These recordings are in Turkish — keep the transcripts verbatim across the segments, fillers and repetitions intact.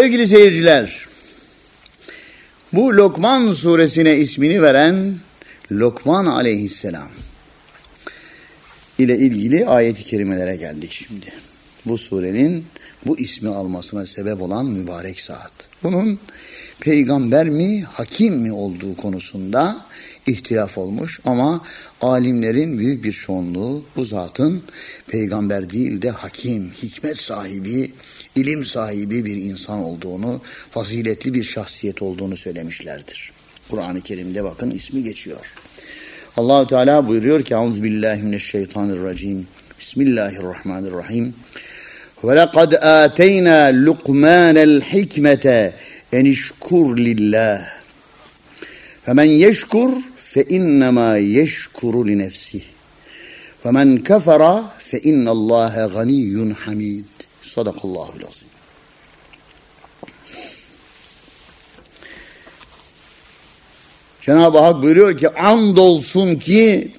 Sevgili seyirciler, bu Lokman suresine ismini veren Lokman aleyhisselam ile ilgili ayet-i kerimelere geldik şimdi. Bu surenin bu ismi almasına sebep olan mübarek zat. Bunun peygamber mi, hakim mi olduğu konusunda ihtilaf olmuş ama alimlerin büyük bir çoğunluğu bu zatın peygamber değil de hakim, hikmet sahibi, ilim sahibi bir insan olduğunu, faziletli bir şahsiyet olduğunu söylemişlerdir. Kur'an-ı Kerim'de bakın ismi geçiyor. Allah-u Teala buyuruyor ki Euzubillahimineşşeytanirracim. Bismillahirrahmanirrahim. وَلَقَدْ آتَيْنَا لُقْمَانَ الْحِكْمَةَ اَنِشْكُرْ لِلّٰهِ فَمَنْ يَشْكُرْ فَاِنَّمَا يَشْكُرُ لِنَفْسِهِ وَمَنْ كَفَرَ فَاِنَّ اللّٰهَ غَنِيٌّ حَمِيدٌ. Sadakallahul azim. Cenab-ı Hak buyuruyor ki andolsun ki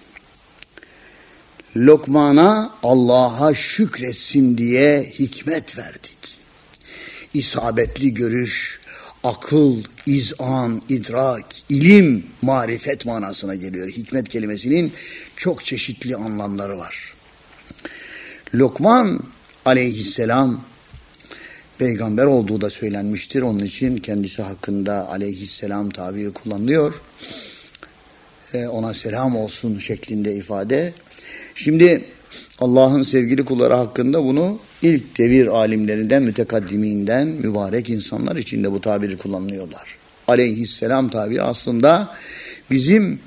Lokman'a Allah'a şükretsin diye hikmet verdik. İsabetli görüş, akıl, izan, idrak, ilim, marifet manasına geliyor. Hikmet kelimesinin çok çeşitli anlamları var. Lokman aleyhisselam peygamber olduğu da söylenmiştir. Onun için kendisi hakkında aleyhisselam tabiri kullanılıyor. Ee, ona selam olsun şeklinde ifade. Şimdi Allah'ın sevgili kulları hakkında bunu ilk devir alimlerinden, mütekaddiminden, mübarek insanlar için de bu tabiri kullanıyorlar. Aleyhisselam tabiri aslında bizim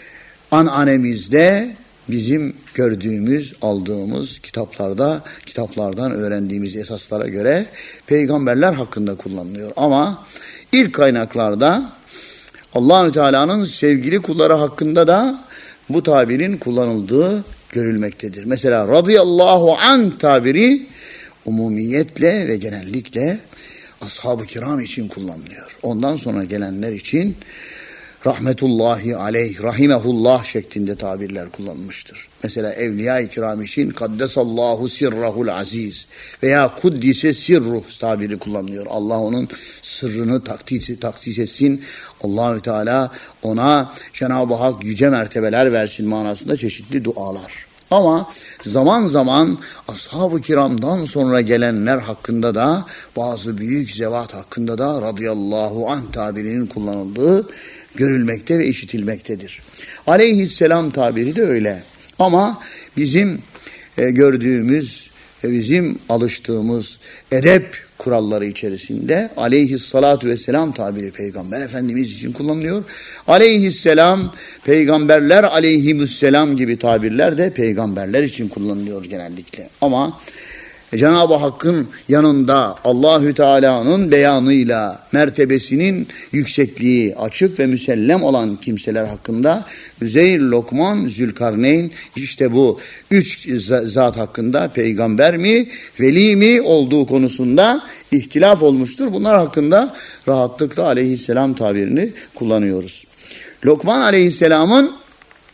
ananemizde, bizim gördüğümüz, aldığımız kitaplarda, kitaplardan öğrendiğimiz esaslara göre peygamberler hakkında kullanılıyor. Ama ilk kaynaklarda Allah-u Teala'nın sevgili kulları hakkında da bu tabirin kullanıldığı görülmektedir. Mesela radıyallahu anh tabiri umumiyetle ve genellikle ashab-ı kiram için kullanılıyor. Ondan sonra gelenler için rahmetullahi aleyh, rahimehullah şeklinde tabirler kullanılmıştır. Mesela evliya-i kiram için kaddesallahu sirrahul aziz veya kuddise sirruh tabiri kullanılıyor. Allah onun sırrını takdis, taksis etsin. Allahü Teala ona Cenab-ı Hak yüce mertebeler versin manasında çeşitli dualar. Ama zaman zaman ashab-ı kiramdan sonra gelenler hakkında da bazı büyük zevat hakkında da radıyallahu anh tabirinin kullanıldığı görülmekte ve işitilmektedir. Aleyhisselam tabiri de öyle. Ama bizim e, gördüğümüz, e, bizim alıştığımız edep kuralları içerisinde aleyhissalatu vesselam tabiri peygamber efendimiz için kullanılıyor. Aleyhisselam, peygamberler aleyhimüsselam gibi tabirler de peygamberler için kullanılıyor genellikle. Ama Cenab-ı Hakk'ın yanında Allahü Teala'nın beyanıyla mertebesinin yüksekliği açık ve müsellem olan kimseler hakkında Üzeyr, Lokman, Zülkarneyn, işte bu üç zat hakkında peygamber mi, veli mi olduğu konusunda ihtilaf olmuştur. Bunlar hakkında rahatlıkla aleyhisselam tabirini kullanıyoruz. Lokman aleyhisselamın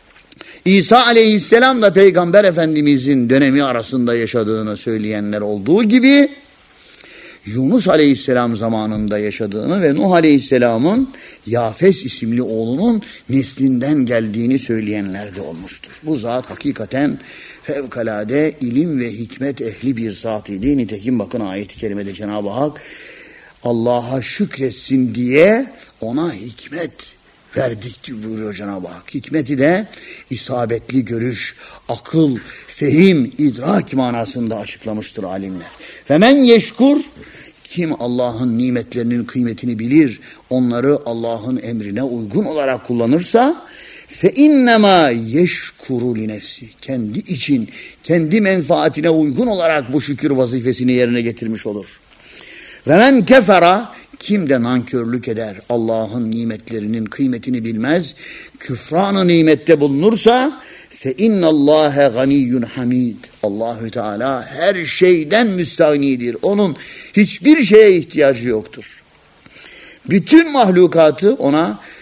İsa aleyhisselam da peygamber efendimizin dönemi arasında yaşadığını söyleyenler olduğu gibi Yunus aleyhisselam zamanında yaşadığını ve Nuh aleyhisselamın Yafes isimli oğlunun neslinden geldiğini söyleyenler de olmuştur. Bu zat hakikaten fevkalade ilim ve hikmet ehli bir zat idi. Nitekim bakın ayet-i kerimede Cenab-ı Hak Allah'a şükretsin diye ona hikmet verdik buyuruyor Cenab-ı Hak. Hikmeti de isabetli görüş, akıl, fehim, idrak manasında açıklamıştır alimler. Femen yeşkur, kim Allah'ın nimetlerinin kıymetini bilir, onları Allah'ın emrine uygun olarak kullanırsa, fe innema yeşkuru li nefsi, kendi için, kendi menfaatine uygun olarak bu şükür vazifesini yerine getirmiş olur. Ve men kefera, kim de nankörlük eder, Allah'ın nimetlerinin kıymetini bilmez, küfran-ı nimette bulunursa fe innallâhe ganiyyun hamid. Allahü Teala her şeyden müstahnidir. Onun hiçbir şeye ihtiyacı yoktur. Bütün mahlukatı ona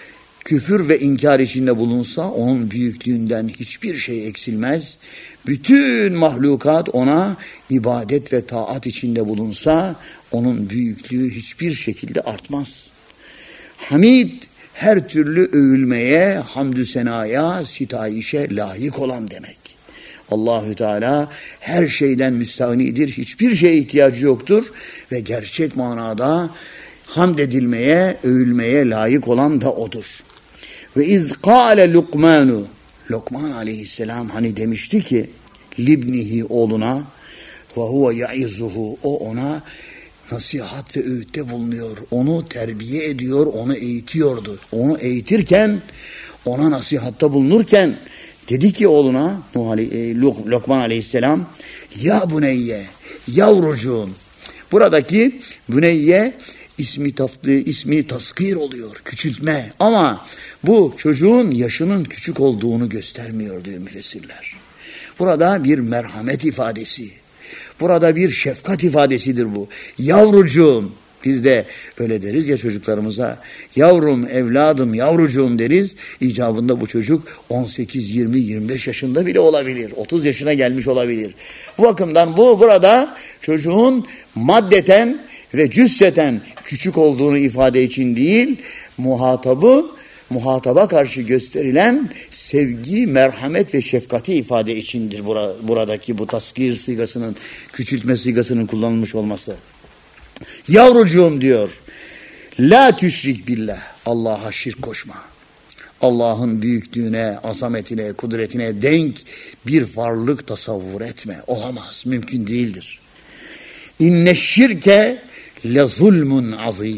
küfür ve inkar içinde bulunsa onun büyüklüğünden hiçbir şey eksilmez. Bütün mahlukat ona ibadet ve taat içinde bulunsa onun büyüklüğü hiçbir şekilde artmaz. Hamid her türlü övülmeye, hamdü senaya, sitayişe layık olan demek. Allahü Teala her şeyden müstahnidir, hiçbir şeye ihtiyacı yoktur ve gerçek manada hamd edilmeye, övülmeye layık olan da odur. Ve iz kâle Lukmanu, Lokman aleyhisselam hani demişti ki libnihi oğluna ve huve yaizuhu, o ona nasihat ve öğütte bulunuyor, onu terbiye ediyor, onu eğitiyordu. Onu eğitirken, ona nasihatta bulunurken dedi ki oğluna Nuh Aley, Lokman aleyhisselam, ya buneyye, yavrucuğum. Buradaki buneyye ismi taftı, ismi taskir oluyor, küçültme. Ama bu çocuğun yaşının küçük olduğunu göstermiyor diyor müfessirler. Burada bir merhamet ifadesi, burada bir şefkat ifadesidir bu. Yavrucuğum, biz de öyle deriz ya çocuklarımıza, yavrum, evladım, yavrucuğum deriz. İcabında bu çocuk on sekiz, yirmi, yirmi beş yaşında bile olabilir. otuz yaşına gelmiş olabilir. Bu bakımdan bu burada çocuğun maddeten ve cüsseten küçük olduğunu ifade için değil, muhatabı, muhataba karşı gösterilen sevgi, merhamet ve şefkati ifade içindir buradaki bu taskir sigasının, küçültme sigasının kullanılmış olması. Yavrucuğum diyor, la tüşrik billah, Allah'a şirk koşma. Allah'ın büyüklüğüne, azametine, kudretine denk bir varlık tasavvur etme. Olamaz, mümkün değildir. İnne şirke le zulmun azim.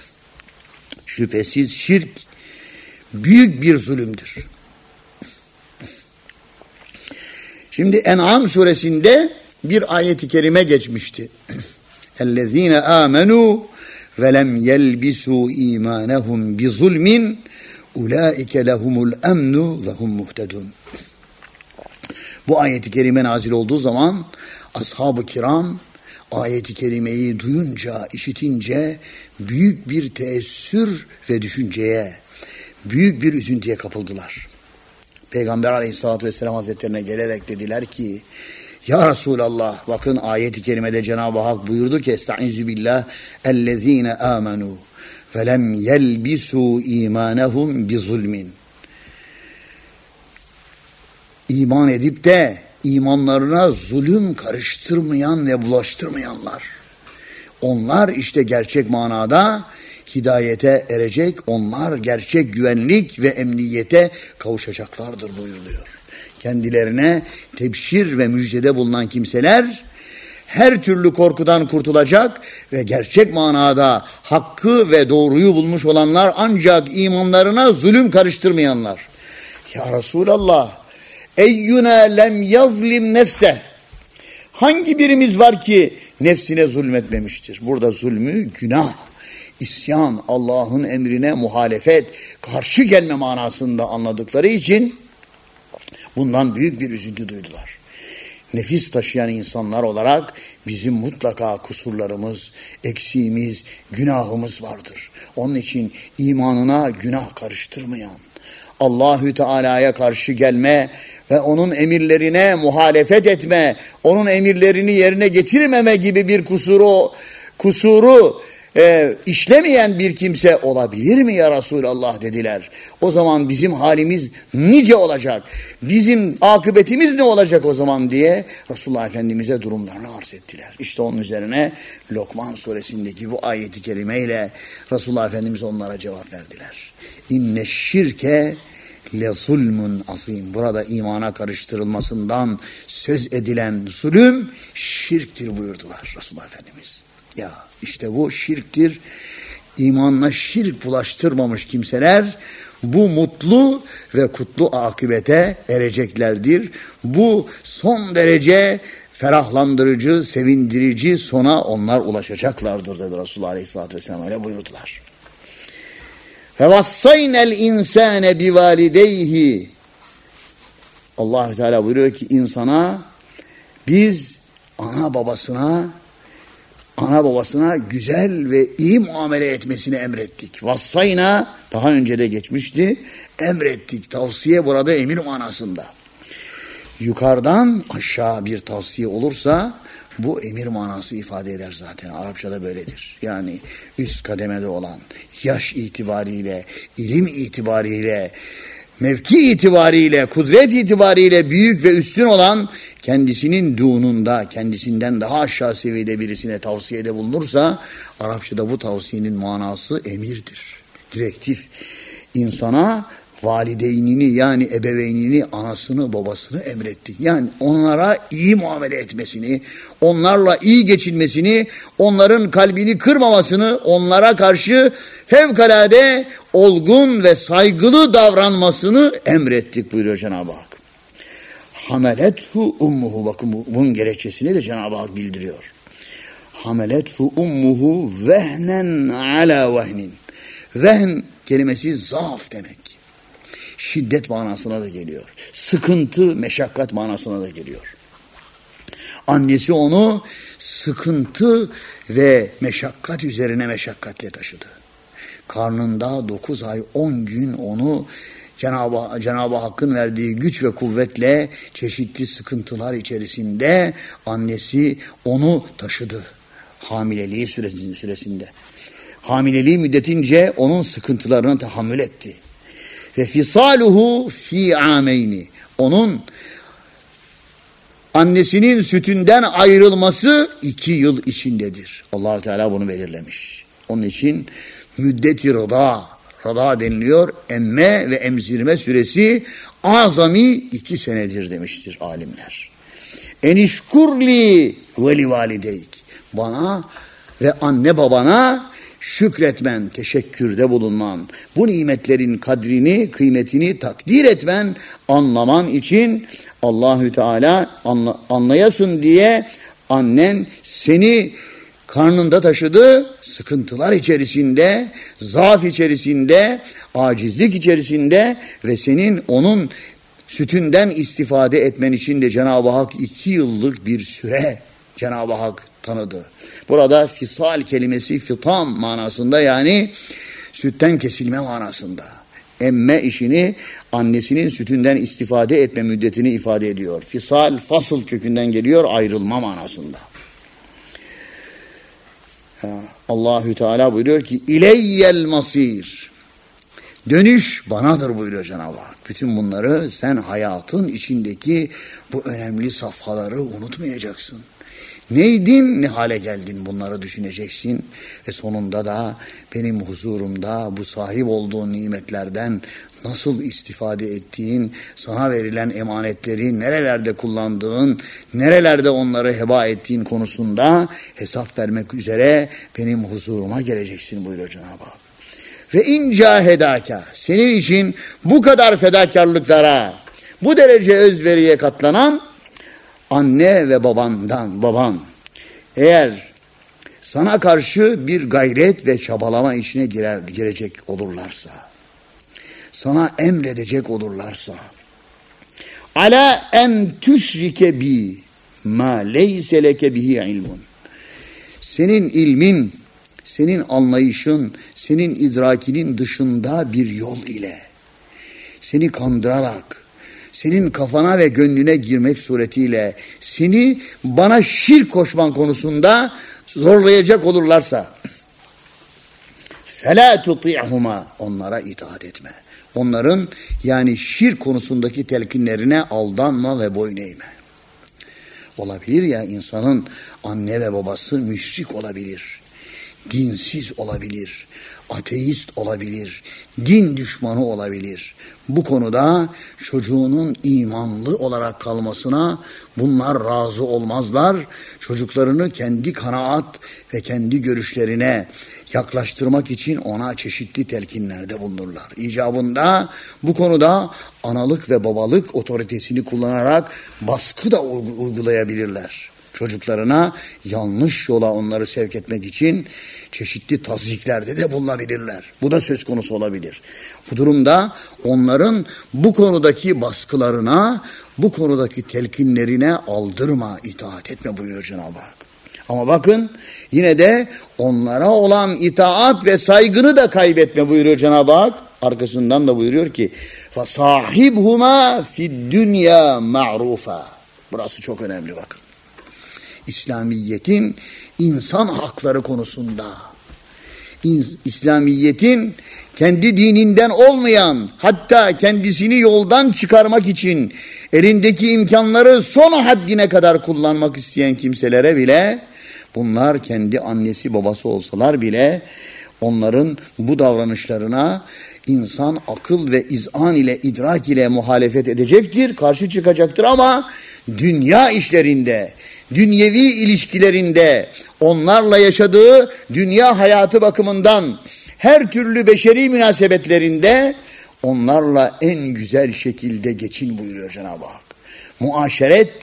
Şüphesiz şirk büyük bir zulümdür. Şimdi En'am suresinde bir ayet-i kerime geçmişti. اَلَّذ۪ينَ آمَنُوا وَلَمْ يَلْبِسُوا اِيمَانَهُمْ بِظُلْمٍ اُولَٰئِكَ لَهُمُ الْاَمْنُ وَهُمْ مُهْتَدُونَ. Bu ayet-i kerime nazil olduğu zaman ashab-ı kiram ayet-i kerimeyi duyunca, işitince büyük bir teessür ve düşünceye, büyük bir üzüntüye kapıldılar. Peygamber aleyhissalatü vesselam hazretlerine gelerek dediler ki, ya Resulallah, bakın ayet-i kerimede Cenab-ı Hak buyurdu ki, estaizu billah, ellezine amenu ve lem yelbisu imanehum bi zulmin. İman edip de imanlarına zulüm karıştırmayan ve bulaştırmayanlar. Onlar işte gerçek manada hidayete erecek, onlar gerçek güvenlik ve emniyete kavuşacaklardır buyuruluyor. Kendilerine tebşir ve müjdede bulunan kimseler her türlü korkudan kurtulacak ve gerçek manada hakkı ve doğruyu bulmuş olanlar ancak imanlarına zulüm karıştırmayanlar. Ya Resulallah, eyyuna lem yazlim nefse. Hangi birimiz var ki nefsine zulmetmemiştir? Burada zulmü günah, isyan, Allah'ın emrine muhalefet, karşı gelme manasında anladıkları için bundan büyük bir üzüntü duydular. Nefis taşıyan insanlar olarak bizim mutlaka kusurlarımız, eksiğimiz, günahımız vardır. Onun için imanına günah karıştırmayan, Allahü Teala'ya karşı gelme ve onun emirlerine muhalefet etme, onun emirlerini yerine getirmeme gibi bir kusuru kusuru e, işlemeyen bir kimse olabilir mi ya Resulallah dediler. O zaman bizim halimiz nice olacak, bizim akıbetimiz ne olacak o zaman diye Resulullah Efendimiz'e durumlarını arz ettiler. İşte onun üzerine Lokman suresindeki bu ayeti kerimeyle Resulullah Efendimiz onlara cevap verdiler. İnne şirke le zulmun azim. Burada imana karıştırılmasından söz edilen zulüm şirktir buyurdular Resulullah Efendimiz. Ya işte bu şirktir. İmanla şirk bulaştırmamış kimseler bu mutlu ve kutlu akibete ereceklerdir. Bu son derece ferahlandırıcı, sevindirici sona onlar ulaşacaklardır dedi Resulullah Aleyhisselatü Vesselam, öyle buyurdular. فَوَصَّيْنَا الْاِنْسَانَ بِوَالِدَيْهِ. Allah Teala buyuruyor ki insana biz ana babasına ana babasına güzel ve iyi muamele etmesini emrettik. Vassayna daha önce de geçmişti. Emrettik. Tavsiye burada emir manasında. Yukarıdan aşağı bir tavsiye olursa bu emir manası ifade eder zaten. Arapçada böyledir. Yani üst kademede olan, yaş itibariyle, ilim itibariyle, mevki itibariyle, kudret itibariyle büyük ve üstün olan, kendisinin dununda, kendisinden daha aşağı seviyede birisine tavsiyede bulunursa, Arapçada bu tavsiyenin manası emirdir. Direktif. İnsana valideynini, yani ebeveynini, anasını, babasını emrettik. Yani onlara iyi muamele etmesini, onlarla iyi geçinmesini, onların kalbini kırmamasını, onlara karşı fevkalade olgun ve saygılı davranmasını emrettik buyuruyor Cenab-ı Hak. Hamelethu ummuhu, bakın bunun gerekçesini de Cenab-ı Hak bildiriyor. Hamelethu ummuhu vehnen ala vehnin. Vehn kelimesi zaaf demek. Şiddet manasına da geliyor. Sıkıntı, meşakkat manasına da geliyor. Annesi onu sıkıntı ve meşakkat üzerine meşakkatle taşıdı. Karnında dokuz ay on gün onu Cenab-ı, Cenab-ı Hakk'ın verdiği güç ve kuvvetle çeşitli sıkıntılar içerisinde annesi onu taşıdı. Hamileliği süresinde. Hamileliği müddetince onun sıkıntılarını tahammül etti. Ve fisaluhu fi ameyni. Onun annesinin sütünden ayrılması iki yıl içindedir. Allah Teala bunu belirlemiş. Onun için müddeti rıda, rıda deniliyor. Emme ve emzirme süresi azami iki senedir demiştir alimler. Enişkurli ve li valideyk. Bana ve anne babana şükretmen, teşekkürde bulunman, bu nimetlerin kadrini, kıymetini takdir etmen, anlaman için Allahü Teala anla, anlayasın diye annen seni karnında taşıdı, sıkıntılar içerisinde, zaaf içerisinde, acizlik içerisinde ve senin onun sütünden istifade etmen için de Cenab-ı Hak iki yıllık bir süre Cenab-ı Hak tanıdı. Burada fisal kelimesi fitam manasında, yani sütten kesilme manasında. Emme işini annesinin sütünden istifade etme müddetini ifade ediyor. Fisal fasıl kökünden geliyor, ayrılma manasında. Allahü Teala buyuruyor ki İleyyel masir. Dönüş banadır buyuruyor Cenab-ı Hak. Bütün bunları sen hayatın içindeki bu önemli safhaları unutmayacaksın. Neydin, ne hale geldin, bunları düşüneceksin ve sonunda da benim huzurumda bu sahip olduğun nimetlerden nasıl istifade ettiğin, sana verilen emanetleri nerelerde kullandığın, nerelerde onları heba ettiğin konusunda hesap vermek üzere benim huzuruma geleceksin buyuruyor Cenab-ı Hak. Ve in cahedâke, senin için bu kadar fedakarlıklara, bu derece özveriye katlanan anne ve babandan, baban eğer sana karşı bir gayret ve çabalama içine girer, girecek olurlarsa, sana emredecek olurlarsa, ala en tüşrike bi ma leyse leke bihi ilmun, senin ilmin, senin anlayışın, senin idrakinin dışında bir yol ile seni kandırarak, senin kafana ve gönlüne girmek suretiyle seni bana şirk koşman konusunda zorlayacak olurlarsa فَلَا تُطِعْهُمَا, onlara itaat etme. Onların yani şirk konusundaki telkinlerine aldanma ve boyun eğme. Olabilir ya, insanın anne ve babası müşrik olabilir, dinsiz olabilir, ateist olabilir, din düşmanı olabilir. Bu konuda çocuğunun imanlı olarak kalmasına bunlar razı olmazlar. Çocuklarını kendi kanaat ve kendi görüşlerine yaklaştırmak için ona çeşitli telkinlerde bulunurlar. İcabında bu konuda analık ve babalık otoritesini kullanarak baskı da uygulayabilirler. Çocuklarına yanlış yola onları sevk etmek için çeşitli taziklerde de bulunabilirler. Bu da söz konusu olabilir. Bu durumda onların bu konudaki baskılarına, bu konudaki telkinlerine aldırma, itaat etme buyuruyor Cenab-ı Hak. Ama bakın yine de onlara olan itaat ve saygını da kaybetme buyuruyor Cenab-ı Hak. Arkasından da buyuruyor ki فَصَاحِبْهُمَا فِي الدُّنْيَا مَعْرُوفًا. Burası çok önemli bakın. İslamiyet'in insan hakları konusunda, İslamiyet'in kendi dininden olmayan, hatta kendisini yoldan çıkarmak için elindeki imkanları son haddine kadar kullanmak isteyen kimselere bile, bunlar kendi annesi babası olsalar bile onların bu davranışlarına insan akıl ve izan ile, idrak ile muhalefet edecektir, karşı çıkacaktır ama dünya işlerinde, dünyevi ilişkilerinde, onlarla yaşadığı dünya hayatı bakımından her türlü beşeri münasebetlerinde onlarla en güzel şekilde geçin buyuruyor Cenab-ı Hak. Muaşeret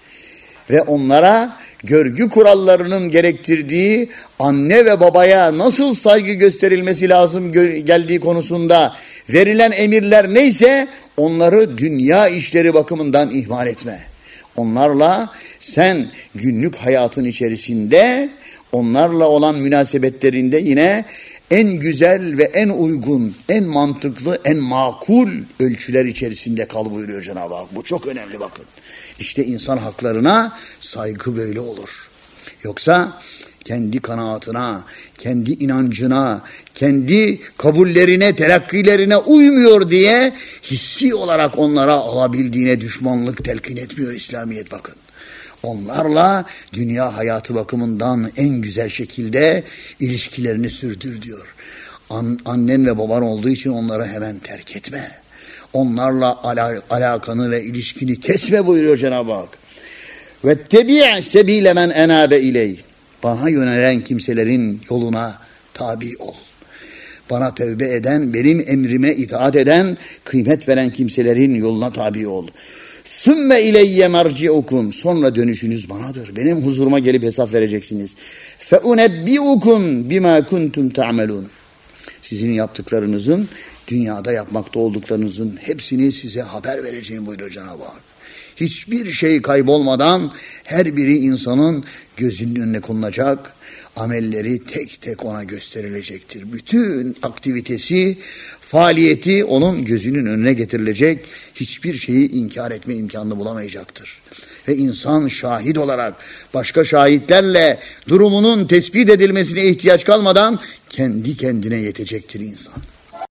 ve onlara görgü kurallarının gerektirdiği anne ve babaya nasıl saygı gösterilmesi lazım geldiği konusunda verilen emirler neyse onları dünya işleri bakımından ihmal etme. Onlarla sen günlük hayatın içerisinde onlarla olan münasebetlerinde yine en güzel ve en uygun, en mantıklı, en makul ölçüler içerisinde kal buyuruyor Cenab-ı Hak. Bu çok önemli bakın. İşte insan haklarına saygı böyle olur. Yoksa kendi kanaatına, kendi inancına, kendi kabullerine, terakkilerine uymuyor diye hissi olarak onlara alabildiğine düşmanlık telkin etmiyor İslamiyet bakın. Onlarla dünya hayatı bakımından en güzel şekilde ilişkilerini sürdür diyor. An, annen ve baban olduğu için onları hemen terk etme. Onlarla ala, alakanı ve ilişkini kesme buyuruyor Cenab-ı Hak. وَاتَّبِعْ سَب۪يلَ مَنْ اَنَابَ اِلَيْهِ. Bana yönelen kimselerin yoluna tabi ol. Bana tevbe eden, benim emrime itaat eden, kıymet veren kimselerin yoluna tabi ol. Sümme ileyye merci'ukum. Sonra dönüşünüz banadır. Benim huzuruma gelip hesap vereceksiniz. Fe unebbi'ukum bima kuntum ta'melun. Sizin yaptıklarınızın, dünyada yapmakta olduklarınızın hepsini size haber vereceğim buyuruyor Cenab-ı Hak. Hiçbir şey kaybolmadan her biri insanın gözünün önüne konulacak. Amelleri tek tek ona gösterilecektir. Bütün aktivitesi, faaliyeti onun gözünün önüne getirilecek. Hiçbir şeyi inkar etme imkanını bulamayacaktır. Ve insan şahit olarak başka şahitlerle durumunun tespit edilmesine ihtiyaç kalmadan kendi kendine yetecektir insan.